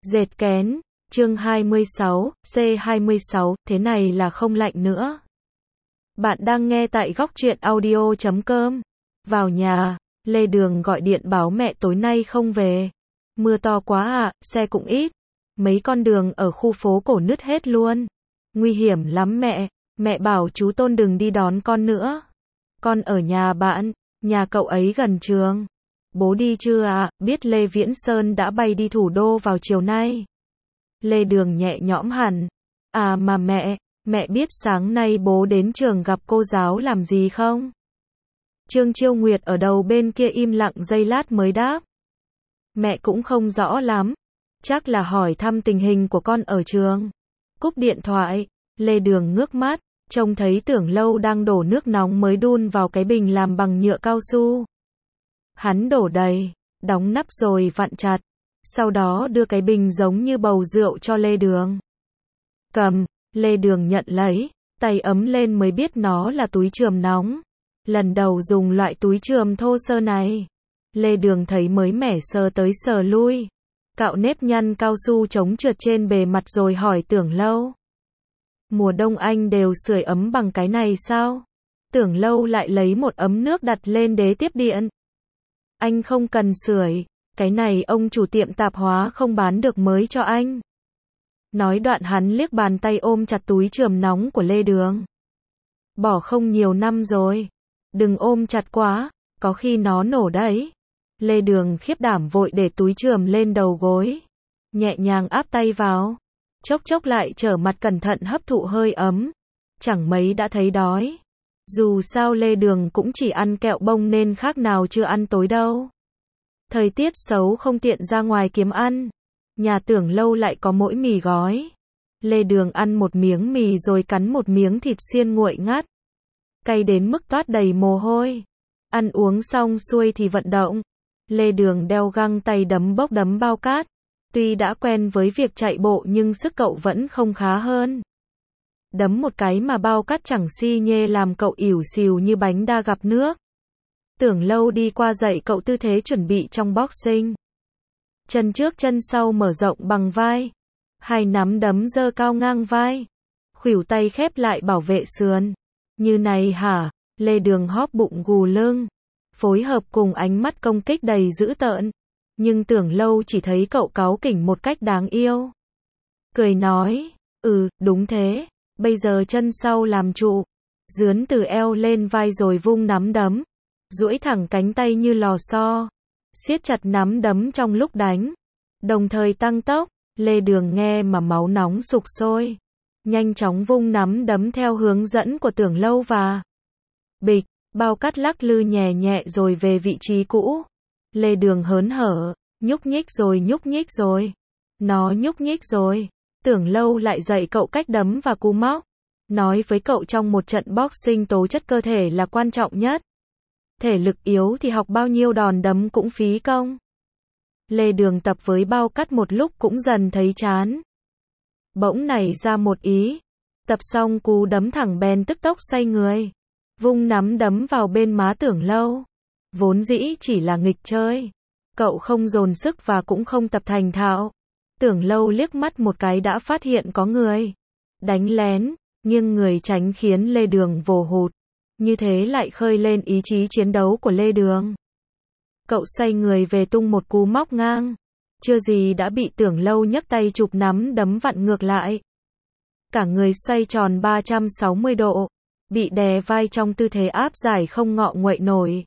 Dệt kén, chương 26, C26, thế này là không lạnh nữa. Bạn đang nghe tại góc truyện audio.com. Vào nhà, Lê Đường gọi điện báo mẹ tối nay không về. Mưa to quá à, xe cũng ít. Mấy con đường ở khu phố cổ nứt hết luôn. Nguy hiểm lắm mẹ, mẹ bảo chú Tôn đừng đi đón con nữa. Con ở nhà bạn, nhà cậu ấy gần trường. Bố đi chưa ạ? Biết Lê Viễn Sơn đã bay đi thủ đô vào chiều nay. Lê Đường nhẹ nhõm hẳn. À mà mẹ biết sáng nay bố đến trường gặp cô giáo làm gì không? Trương Chiêu Nguyệt ở đầu bên kia im lặng giây lát mới đáp. Mẹ cũng không rõ lắm. Chắc là hỏi thăm tình hình của con ở trường. Cúp điện thoại, Lê Đường ngước mắt, trông thấy Tưởng Lâu đang đổ nước nóng mới đun vào cái bình làm bằng nhựa cao su. Hắn đổ đầy, đóng nắp rồi vặn chặt, sau đó đưa cái bình giống như bầu rượu cho Lê Đường. Cầm, Lê Đường nhận lấy, tay ấm lên mới biết nó là túi chườm nóng. Lần đầu dùng loại túi chườm thô sơ này. Lê Đường thấy mới mẻ sờ tới sờ lui. Cạo nếp nhăn cao su chống trượt trên bề mặt rồi hỏi Tưởng Lâu. Mùa đông anh đều sưởi ấm bằng cái này sao? Tưởng Lâu lại lấy một ấm nước đặt lên đế tiếp điện. Anh không cần sưởi, cái này ông chủ tiệm tạp hóa không bán được mới cho anh. Nói đoạn hắn liếc bàn tay ôm chặt túi chườm nóng của Lê Đường. Bỏ không nhiều năm rồi. Đừng ôm chặt quá, có khi nó nổ đấy. Lê Đường khiếp đảm vội để túi chườm lên đầu gối. Nhẹ nhàng áp tay vào. Chốc chốc lại trở mặt cẩn thận hấp thụ hơi ấm. Chẳng mấy đã thấy đói. Dù sao Lê Đường cũng chỉ ăn kẹo bông nên khác nào chưa ăn tối đâu. Thời tiết xấu không tiện ra ngoài kiếm ăn. Nhà Tưởng Lâu lại có mỗi mì gói. Lê Đường ăn một miếng mì rồi cắn một miếng thịt xiên nguội ngắt. Cay đến mức toát đầy mồ hôi. Ăn uống xong xuôi thì vận động. Lê Đường đeo găng tay đấm bốc đấm bao cát. Tuy đã quen với việc chạy bộ nhưng sức cậu vẫn không khá hơn. Đấm một cái mà bao cát chẳng xi nhê làm cậu ỉu xìu như bánh đa gặp nước. Tưởng Lâu đi qua dạy cậu tư thế chuẩn bị trong boxing. Chân trước chân sau mở rộng bằng vai. Hai nắm đấm giơ cao ngang vai. Khuỷu tay khép lại bảo vệ sườn. Như này hả? Lê Đường hóp bụng gù lưng. Phối hợp cùng ánh mắt công kích đầy dữ tợn. Nhưng Tưởng Lâu chỉ thấy cậu cáu kỉnh một cách đáng yêu. Cười nói, đúng thế. Bây giờ chân sau làm trụ. Dướn từ eo lên vai rồi vung nắm đấm. Duỗi thẳng cánh tay như lò xo. Siết chặt nắm đấm trong lúc đánh. Đồng thời tăng tốc. Lê Đường nghe mà máu nóng sục sôi. Nhanh chóng vung nắm đấm theo hướng dẫn của Tưởng Lâu và bịch, bao cát lắc lư nhẹ nhẹ rồi về vị trí cũ. Lê Đường hớn hở, nhúc nhích rồi. Nó nhúc nhích rồi. Tưởng Lâu lại dạy cậu cách đấm và cú móc. Nói với cậu trong một trận boxing tố chất cơ thể là quan trọng nhất. Thể lực yếu thì học bao nhiêu đòn đấm cũng phí công. Lê Đường tập với bao cát một lúc cũng dần thấy chán. Bỗng nảy ra một ý. Tập xong cú đấm thẳng bèn tức tốc xoay người. Vung nắm đấm vào bên má Tưởng Lâu. Vốn dĩ chỉ là nghịch chơi. Cậu không dồn sức và cũng không tập thành thạo. Tưởng Lâu liếc mắt một cái đã phát hiện có người đánh lén, nghiêng người tránh khiến Lê Đường vồ hụt. Như thế lại khơi lên ý chí chiến đấu của Lê Đường. Cậu xoay người về tung một cú móc ngang. Chưa gì đã bị Tưởng Lâu nhấc tay chụp nắm đấm vặn ngược lại. Cả người xoay tròn 360 độ. Bị đè vai trong tư thế áp giải không ngọ nguậy nổi.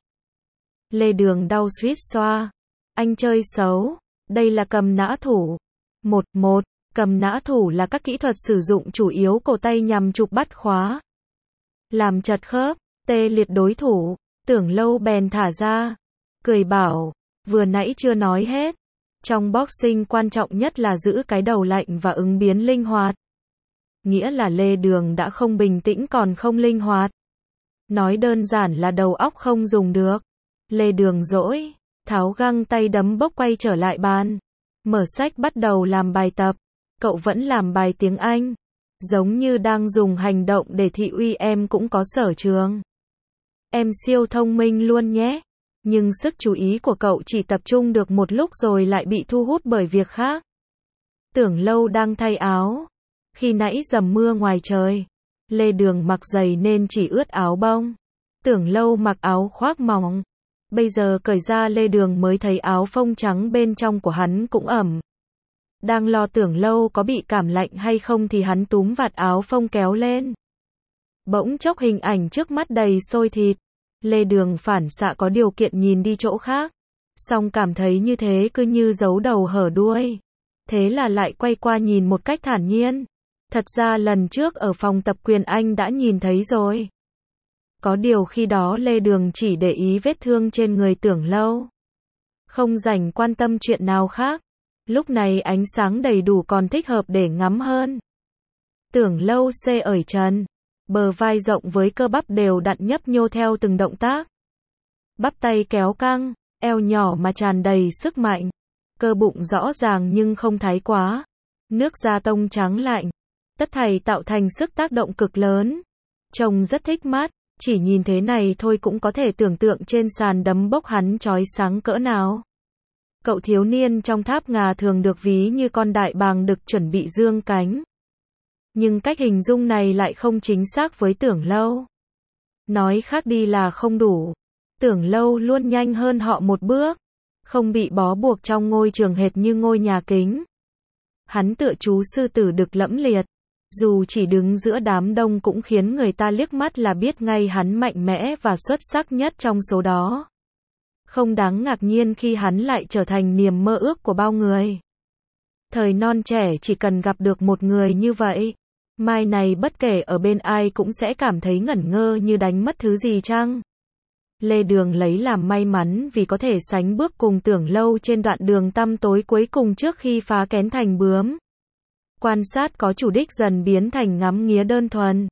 Lê Đường đau suýt xoa. Anh chơi xấu. Đây là cầm nã thủ. Một, cầm nã thủ là các kỹ thuật sử dụng chủ yếu cổ tay nhằm chụp bắt khóa. Làm chật khớp, tê liệt đối thủ. Tưởng Lâu bèn thả ra. Cười bảo, vừa nãy chưa nói hết. Trong boxing quan trọng nhất là giữ cái đầu lạnh và ứng biến linh hoạt. Nghĩa là Lê Đường đã không bình tĩnh còn không linh hoạt. Nói đơn giản là đầu óc không dùng được. Lê Đường dỗi, tháo găng tay đấm bốc quay trở lại bàn. Mở sách bắt đầu làm bài tập. Cậu vẫn làm bài tiếng Anh. Giống như đang dùng hành động để thị uy em cũng có sở trường. Em siêu thông minh luôn nhé. Nhưng sức chú ý của cậu chỉ tập trung được một lúc rồi lại bị thu hút bởi việc khác. Tưởng Lâu đang thay áo. Khi nãy dầm mưa ngoài trời, Lê Đường mặc giày nên chỉ ướt áo bông. Tưởng Lâu mặc áo khoác mỏng. Bây giờ cởi ra Lê Đường mới thấy áo phông trắng bên trong của hắn cũng ẩm. Đang lo Tưởng Lâu có bị cảm lạnh hay không thì hắn túm vạt áo phông kéo lên. Bỗng chốc hình ảnh trước mắt đầy sôi thịt. Lê Đường phản xạ có điều kiện nhìn đi chỗ khác. Xong cảm thấy như thế cứ như giấu đầu hở đuôi. Thế là lại quay qua nhìn một cách thản nhiên. Thật ra lần trước ở phòng tập quyền anh đã nhìn thấy rồi. Có điều khi đó Lê Đường chỉ để ý vết thương trên người Tưởng Lâu. Không rảnh quan tâm chuyện nào khác. Lúc này ánh sáng đầy đủ còn thích hợp để ngắm hơn. Tưởng Lâu xê ởi trần. Bờ vai rộng với cơ bắp đều đặn nhấp nhô theo từng động tác. Bắp tay kéo căng, eo nhỏ mà tràn đầy sức mạnh. Cơ bụng rõ ràng nhưng không thái quá. Nước da tông trắng lạnh. Tất thảy tạo thành sức tác động cực lớn. Trông rất thích mắt. Chỉ nhìn thế này thôi cũng có thể tưởng tượng trên sàn đấm bốc hắn chói sáng cỡ nào. Cậu thiếu niên trong tháp ngà thường được ví như con đại bàng đực chuẩn bị dương cánh. Nhưng cách hình dung này lại không chính xác với Tưởng Lâu. Nói khác đi là không đủ. Tưởng Lâu luôn nhanh hơn họ một bước. Không bị bó buộc trong ngôi trường hệt như ngôi nhà kính. Hắn tựa chú sư tử đực lẫm liệt. Dù chỉ đứng giữa đám đông cũng khiến người ta liếc mắt là biết ngay hắn mạnh mẽ và xuất sắc nhất trong số đó. Không đáng ngạc nhiên khi hắn lại trở thành niềm mơ ước của bao người. Thời non trẻ chỉ cần gặp được một người như vậy, mai này bất kể ở bên ai cũng sẽ cảm thấy ngẩn ngơ như đánh mất thứ gì chăng? Lê Đường lấy làm may mắn vì có thể sánh bước cùng Tưởng Lâu trên đoạn đường tăm tối cuối cùng trước khi phá kén thành bướm. Quan sát có chủ đích dần biến thành ngắm nghía đơn thuần.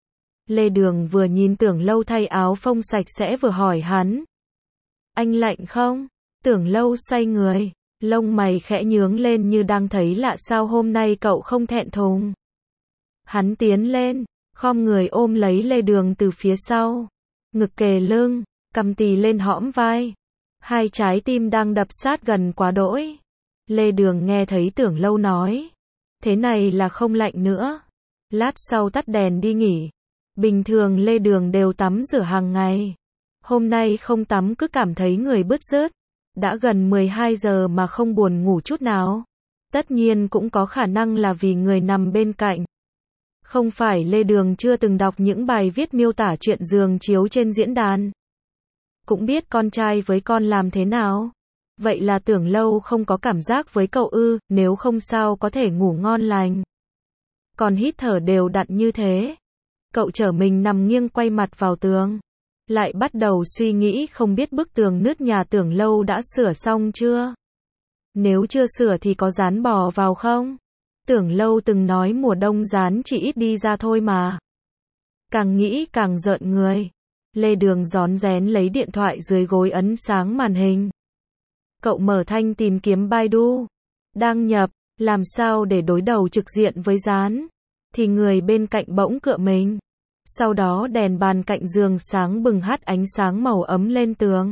Lê Đường vừa nhìn Tưởng Lâu thay áo phông sạch sẽ vừa hỏi hắn. Anh lạnh không? Tưởng Lâu xoay người, lông mày khẽ nhướng lên như đang thấy lạ sao hôm nay cậu không thẹn thùng. Hắn tiến lên, khom người ôm lấy Lê Đường từ phía sau. Ngực kề lưng, cằm tì lên hõm vai. Hai trái tim đang đập sát gần quá đỗi. Lê Đường nghe thấy Tưởng Lâu nói. Thế này là không lạnh nữa. Lát sau tắt đèn đi nghỉ. Bình thường Lê Đường đều tắm rửa hàng ngày. Hôm nay không tắm cứ cảm thấy người bứt rứt. Đã gần 12 giờ mà không buồn ngủ chút nào. Tất nhiên cũng có khả năng là vì người nằm bên cạnh. Không phải Lê Đường chưa từng đọc những bài viết miêu tả chuyện giường chiếu trên diễn đàn. Cũng biết con trai với con làm thế nào. Vậy là Tưởng Lâu không có cảm giác với cậu ư, nếu không sao có thể ngủ ngon lành. Còn hít thở đều đặn như thế. Cậu trở mình nằm nghiêng quay mặt vào tường. Lại bắt đầu suy nghĩ không biết bức tường nứt nhà Tưởng Lâu đã sửa xong chưa. Nếu chưa sửa thì có dán bò vào không? Tưởng Lâu từng nói mùa đông dán chỉ ít đi ra thôi mà. Càng nghĩ càng rợn người. Lê Đường rón rén lấy điện thoại dưới gối ấn sáng màn hình. Cậu mở thanh tìm kiếm Baidu. Đang nhập, làm sao để đối đầu trực diện với dán. Thì người bên cạnh bỗng cựa mình. Sau đó đèn bàn cạnh giường sáng bừng hắt ánh sáng màu ấm lên tường.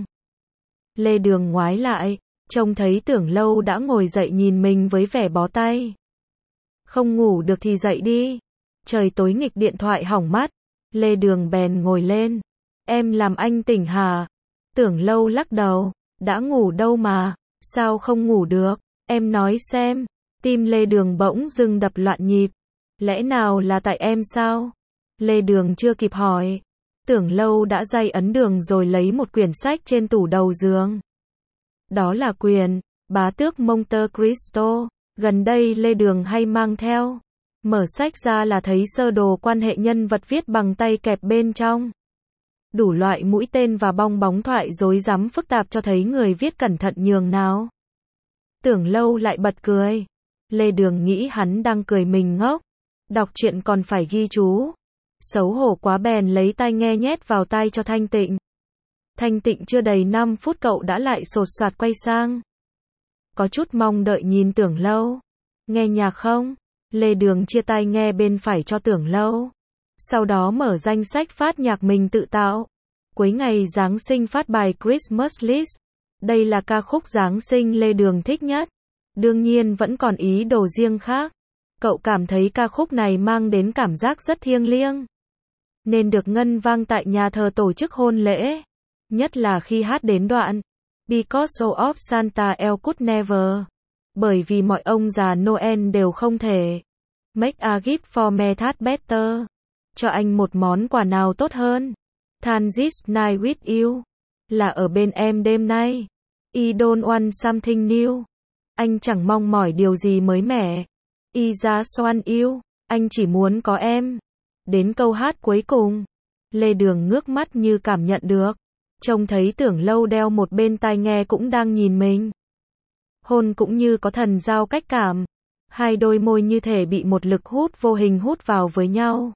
Lê Đường ngoái lại, trông thấy Tưởng Lâu đã ngồi dậy nhìn mình với vẻ bó tay. Không ngủ được thì dậy đi. Trời tối nghịch điện thoại hỏng mắt. Lê Đường bèn ngồi lên. Em làm anh tỉnh hả? Tưởng Lâu lắc đầu. Đã ngủ đâu mà. Sao không ngủ được? Em nói xem. Tim Lê Đường bỗng dưng đập loạn nhịp. Lẽ nào là tại em sao? Lê Đường chưa kịp hỏi. Tưởng Lâu đã day ấn đường rồi lấy một quyển sách trên tủ đầu giường. Đó là quyển Bá tước Monte Cristo. Gần đây Lê Đường hay mang theo. Mở sách ra là thấy sơ đồ quan hệ nhân vật viết bằng tay kẹp bên trong. Đủ loại mũi tên và bong bóng thoại rối rắm phức tạp cho thấy người viết cẩn thận nhường nào. Tưởng Lâu lại bật cười. Lê Đường nghĩ hắn đang cười mình ngốc. Đọc truyện còn phải ghi chú. Xấu hổ quá bèn lấy tai nghe nhét vào tai cho Thanh Tịnh. Thanh Tịnh chưa đầy 5 phút cậu đã lại sột soạt quay sang. Có chút mong đợi nhìn Tưởng Lâu. Nghe nhạc không? Lê Đường chia tai nghe bên phải cho Tưởng Lâu. Sau đó mở danh sách phát nhạc mình tự tạo. Cuối ngày Giáng sinh phát bài Christmas List. Đây là ca khúc Giáng sinh Lê Đường thích nhất. Đương nhiên vẫn còn ý đồ riêng khác. Cậu cảm thấy ca khúc này mang đến cảm giác rất thiêng liêng, nên được ngân vang tại nhà thờ tổ chức hôn lễ. Nhất là khi hát đến đoạn Because of Santa El could never. Bởi vì mọi ông già Noel đều không thể make a gift for me that better. Cho anh một món quà nào tốt hơn than this night with you. Là ở bên em đêm nay. I don't want something new. Anh chẳng mong mỏi điều gì mới mẻ. I just want you. Anh chỉ muốn có em. Đến câu hát cuối cùng, Lê Đường ngước mắt như cảm nhận được. Trông thấy Tưởng Lâu đeo một bên tai nghe cũng đang nhìn mình. Hôn cũng như có thần giao cách cảm. Hai đôi môi như thể bị một lực hút vô hình hút vào với nhau.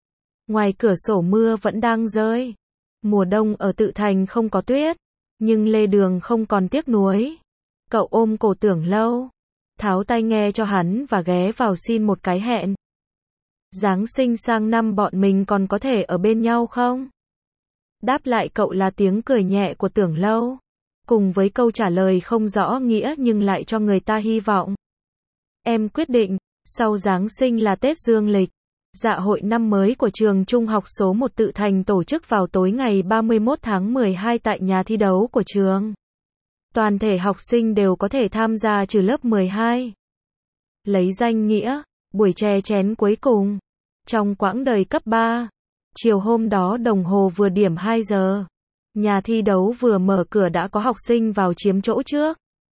Ngoài cửa sổ mưa vẫn đang rơi. Mùa đông ở Tự Thành không có tuyết. Nhưng Lê Đường không còn tiếc nuối. Cậu ôm cổ Tưởng Lâu, tháo tai nghe cho hắn và ghé vào xin một cái hẹn. Giáng sinh sang năm bọn mình còn có thể ở bên nhau không? Đáp lại cậu là tiếng cười nhẹ của Tưởng Lâu, cùng với câu trả lời không rõ nghĩa nhưng lại cho người ta hy vọng. Em quyết định, sau Giáng sinh là Tết Dương lịch. Dạ hội năm mới của trường Trung học số 1 Tự Thành tổ chức vào tối ngày 31 tháng 12 tại nhà thi đấu của trường. Toàn thể học sinh đều có thể tham gia trừ lớp 12. Lấy danh nghĩa, buổi chè chén cuối cùng. Trong quãng đời cấp 3, chiều hôm đó đồng hồ vừa điểm 2 giờ. Nhà thi đấu vừa mở cửa đã có học sinh vào chiếm chỗ trước.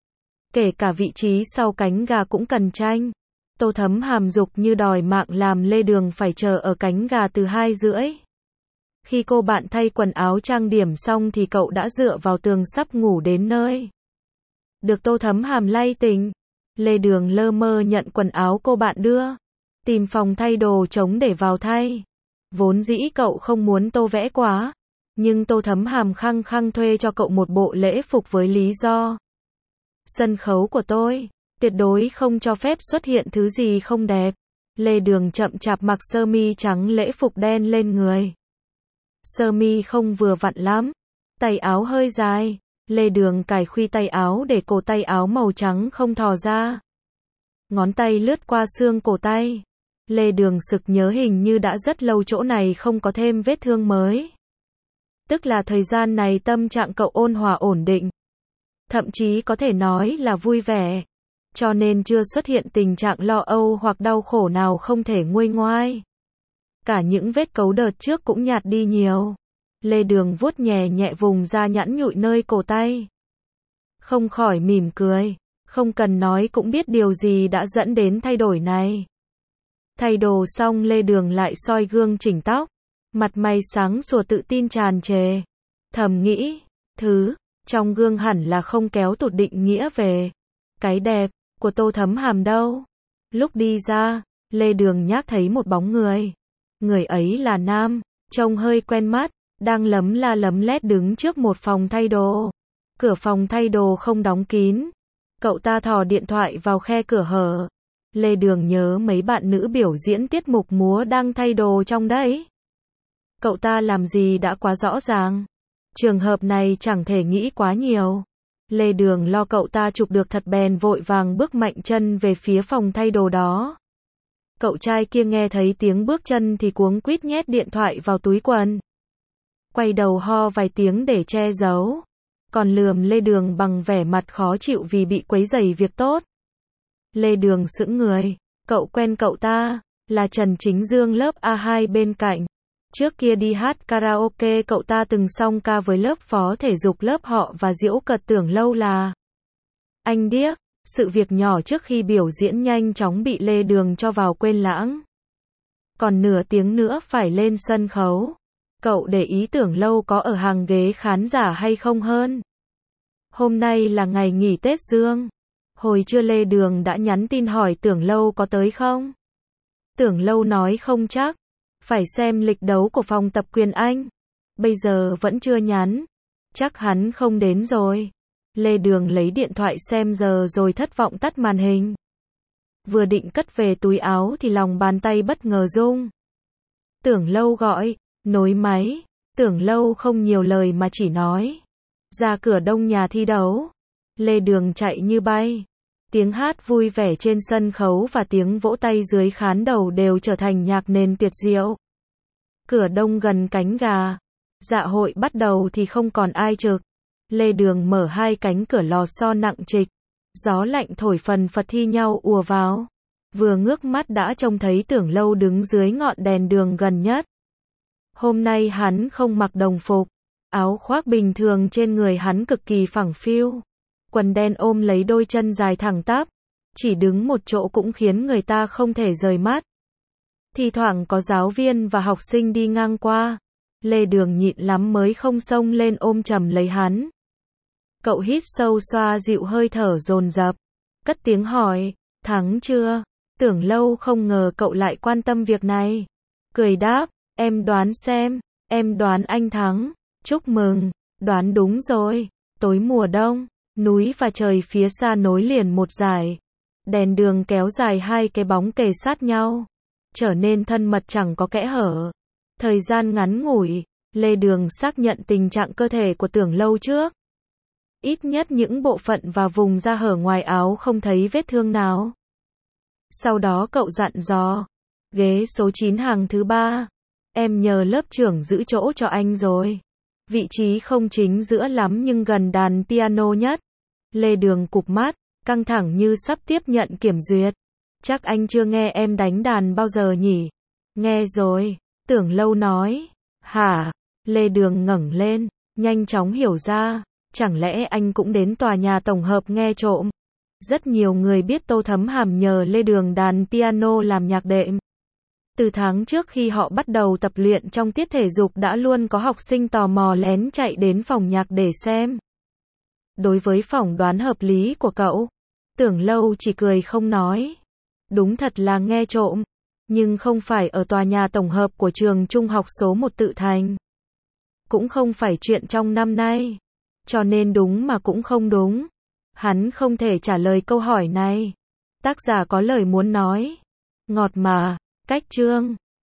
Kể cả vị trí sau cánh gà cũng cần tranh. Tô Thấm hàm dục như đòi mạng làm Lê Đường phải chờ ở cánh gà từ 2:30. Khi cô bạn thay quần áo trang điểm xong thì cậu đã dựa vào tường sắp ngủ đến nơi. Được Tô Thấm hàm lay tỉnh, Lê Đường lơ mơ nhận quần áo cô bạn đưa. Tìm phòng thay đồ trống để vào thay. Vốn dĩ cậu không muốn tô vẽ quá. Nhưng Tô Thấm hàm khăng khăng thuê cho cậu một bộ lễ phục với lý do. Sân khấu của tôi tuyệt đối không cho phép xuất hiện thứ gì không đẹp. Lê Đường chậm chạp mặc sơ mi trắng lễ phục đen lên người. Sơ mi không vừa vặn lắm. Tay áo hơi dài. Lê Đường cài khuy tay áo để cổ tay áo màu trắng không thò ra. Ngón tay lướt qua xương cổ tay. Lê Đường sực nhớ hình như đã rất lâu chỗ này không có thêm vết thương mới. Tức là thời gian này tâm trạng cậu ôn hòa ổn định. Thậm chí có thể nói là vui vẻ. Cho nên chưa xuất hiện tình trạng lo âu hoặc đau khổ nào không thể nguôi ngoai. Cả những vết cấu đợt trước cũng nhạt đi nhiều. Lê Đường vuốt nhẹ nhẹ vùng da nhẵn nhụi nơi cổ tay. Không khỏi mỉm cười. Không cần nói cũng biết điều gì đã dẫn đến thay đổi này. Thay đồ xong Lê Đường lại soi gương chỉnh tóc. Mặt mày sáng sủa tự tin tràn trề. Thầm nghĩ, thứ trong gương hẳn là không kéo tụt định nghĩa về cái đẹp của Tô Thấm hàm đâu. Lúc đi ra, Lê Đường nhác thấy một bóng người. Người ấy là nam, trông hơi quen mắt, đang lấm la lấm lét đứng trước một phòng thay đồ. Cửa phòng thay đồ không đóng kín. Cậu ta thò điện thoại vào khe cửa hở. Lê Đường nhớ mấy bạn nữ biểu diễn tiết mục múa đang thay đồ trong đấy. Cậu ta làm gì đã quá rõ ràng. Trường hợp này chẳng thể nghĩ quá nhiều. Lê Đường lo cậu ta chụp được thật bèn vội vàng bước mạnh chân về phía phòng thay đồ đó. Cậu trai kia nghe thấy tiếng bước chân thì cuống quýt nhét điện thoại vào túi quần. Quay đầu ho vài tiếng để che giấu. Còn lườm Lê Đường bằng vẻ mặt khó chịu vì bị quấy rầy việc tốt. Lê Đường sững người. Cậu quen cậu ta, là Trần Chính Dương lớp A2 bên cạnh. Trước kia đi hát karaoke cậu ta từng song ca với lớp phó thể dục lớp họ và giễu cợt Tưởng Lâu là anh điếc. Sự việc nhỏ trước khi biểu diễn nhanh chóng bị Lê Đường cho vào quên lãng. Còn nửa tiếng nữa phải lên sân khấu. Cậu để ý Tưởng Lâu có ở hàng ghế khán giả hay không hơn. Hôm nay là ngày nghỉ Tết Dương. Hồi trưa Lê Đường đã nhắn tin hỏi Tưởng Lâu có tới không. Tưởng Lâu nói không chắc. Phải xem lịch đấu của phòng tập Quyền Anh. Bây giờ vẫn chưa nhắn. Chắc hắn không đến rồi. Lê Đường lấy điện thoại xem giờ rồi thất vọng tắt màn hình. Vừa định cất về túi áo thì lòng bàn tay bất ngờ rung. Tưởng Lâu gọi, nối máy. Tưởng Lâu không nhiều lời mà chỉ nói. Ra cửa đông nhà thi đấu. Lê Đường chạy như bay. Tiếng hát vui vẻ trên sân khấu và tiếng vỗ tay dưới khán đầu đều trở thành nhạc nền tuyệt diệu. Cửa đông gần cánh gà. Dạ hội bắt đầu thì không còn ai trực. Lê Đường mở hai cánh cửa lò xo nặng trịch. Gió lạnh thổi phần phật thi nhau ùa vào. Vừa ngước mắt đã trông thấy Tưởng Lâu đứng dưới ngọn đèn đường gần nhất. Hôm nay hắn không mặc đồng phục. Áo khoác bình thường trên người hắn cực kỳ phẳng phiu. Quần đen ôm lấy đôi chân dài thẳng tắp. Chỉ đứng một chỗ cũng khiến người ta không thể rời mắt. Thì thoảng có giáo viên và học sinh đi ngang qua. Lê Đường nhịn lắm mới không xông lên ôm chầm lấy hắn. Cậu hít sâu xoa dịu hơi thở dồn dập. Cất tiếng hỏi, thắng chưa? Tưởng Lâu không ngờ cậu lại quan tâm việc này. Cười đáp, em đoán xem, em đoán anh thắng. Chúc mừng, đoán đúng rồi. Tối mùa đông, núi và trời phía xa nối liền một dải. Đèn đường kéo dài hai cái bóng kề sát nhau. Trở nên thân mật chẳng có kẽ hở. Thời gian ngắn ngủi, Lê Đường xác nhận tình trạng cơ thể của Tưởng Lâu trước. Ít nhất những bộ phận và vùng da hở ngoài áo không thấy vết thương nào. Sau đó cậu dặn dò, ghế số 9 hàng thứ 3. Em nhờ lớp trưởng giữ chỗ cho anh rồi. Vị trí không chính giữa lắm nhưng gần đàn piano nhất. Lê Đường cụp mắt, căng thẳng như sắp tiếp nhận kiểm duyệt. Chắc anh chưa nghe em đánh đàn bao giờ nhỉ? Nghe rồi, Tưởng Lâu nói. Hả? Lê Đường ngẩng lên, nhanh chóng hiểu ra. Chẳng lẽ anh cũng đến tòa nhà tổng hợp nghe trộm? Rất nhiều người biết Tô Thấm Hàm nhờ Lê Đường đàn piano làm nhạc đệm. Từ tháng trước khi họ bắt đầu tập luyện trong tiết thể dục đã luôn có học sinh tò mò lén chạy đến phòng nhạc để xem. Đối với phỏng đoán hợp lý của cậu, Tưởng Lâu chỉ cười không nói. Đúng thật là nghe trộm, nhưng không phải ở tòa nhà tổng hợp của trường trung học số 1 Tự Thành. Cũng không phải chuyện trong năm nay. Cho nên đúng mà cũng không đúng. Hắn không thể trả lời câu hỏi này. Tác giả có lời muốn nói. Ngọt mà, cách chương.